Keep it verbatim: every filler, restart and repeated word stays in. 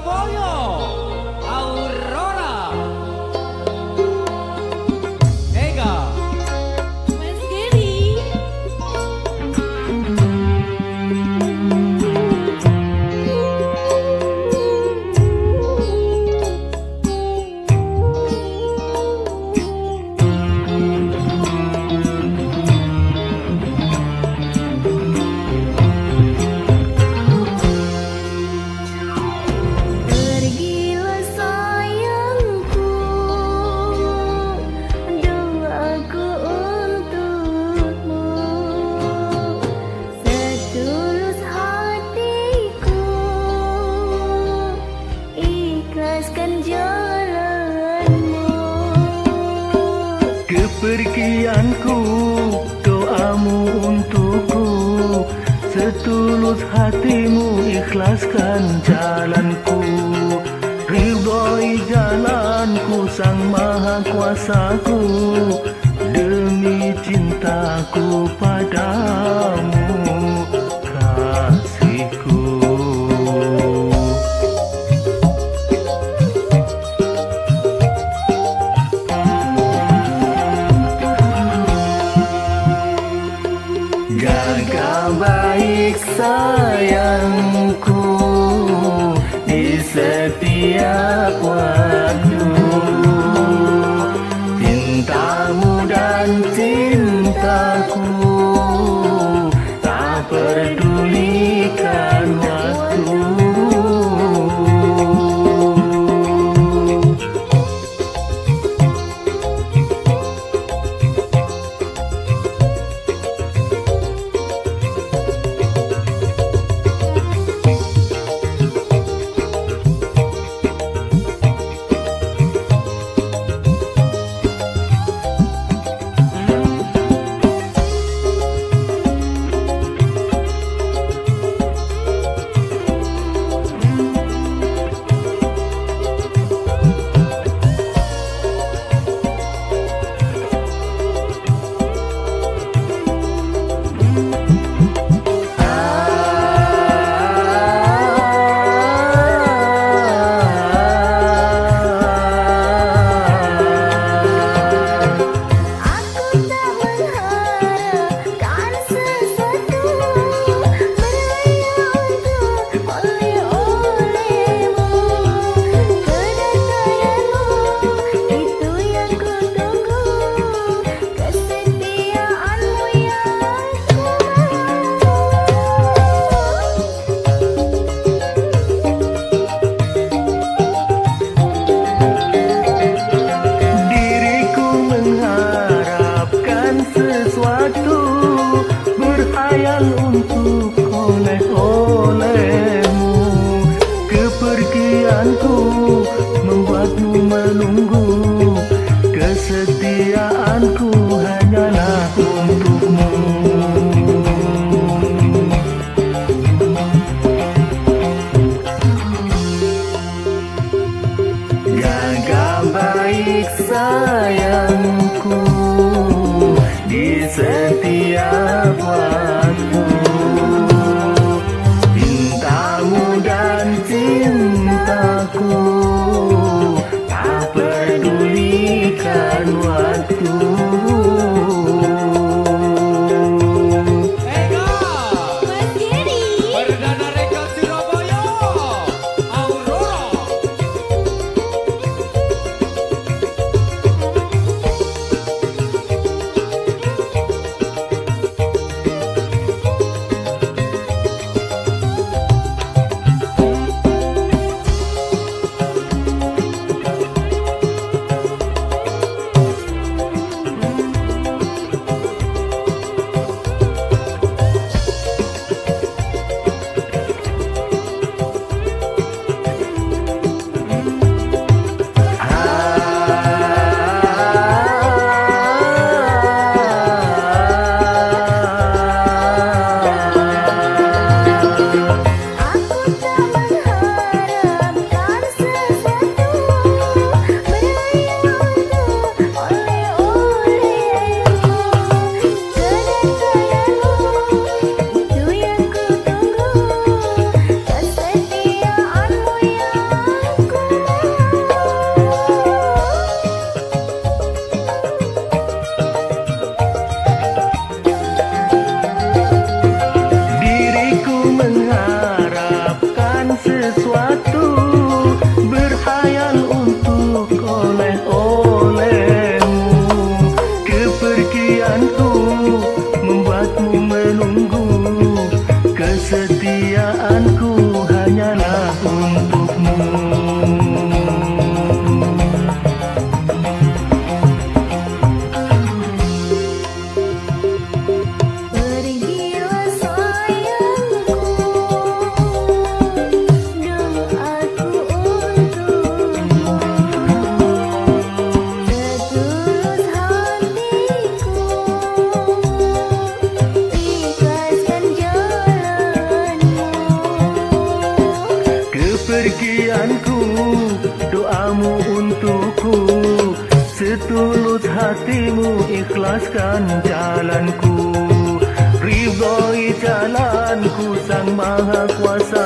Surabaya, Aurora. Ega. Mas Gary. Pergilah sayangku, doaku untukmu, setulus hatiku, ikhlaskan jalanmu. Kepergianku, doamu untukku, setulus hatimu, ikhlaskan jalanku. Ridhoi jalanku, Sang Maha Kuasaku, demi cintaku padamu, kasihku. Jaga baik sayangku di setiap waktu, cintamu dan cintaku tak pedulikan waktu. Aku tak mengharapkan sesuatu berhanya untuk oleh-olehmu. Kedatanganmu itu yang ku tunggu, kesetiaanmu yang ku Diriku mengharapkan sesuatu, berhayal untuk oleh-olehmu. Kepergianku membuatmu menunggu, kesetiaanku hanyalah untukmu. Jaga baik sayangku di setiap waktu, cintamu dan cintaku tak peduli hatimu, ikhlaskan jalanku. Ridhoi jalanku, Sang Maha Kuasa